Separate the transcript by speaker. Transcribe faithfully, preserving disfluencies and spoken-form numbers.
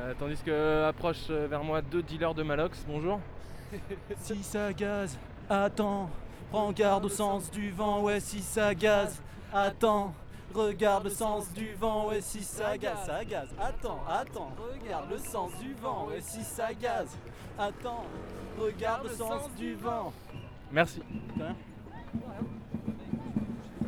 Speaker 1: Euh, tandis que approchent vers moi deux dealers de Malox. Bonjour.
Speaker 2: Si ça gaze, attends, prends garde au sens du vent, ouais si ça gaze, attends, regarde le sens du vent, ouais si ça gaze, ça gaze, attends, attends, regarde le sens du vent, ouais si ça gaze, attends, regarde le sens du vent.
Speaker 1: Merci.
Speaker 2: De rien.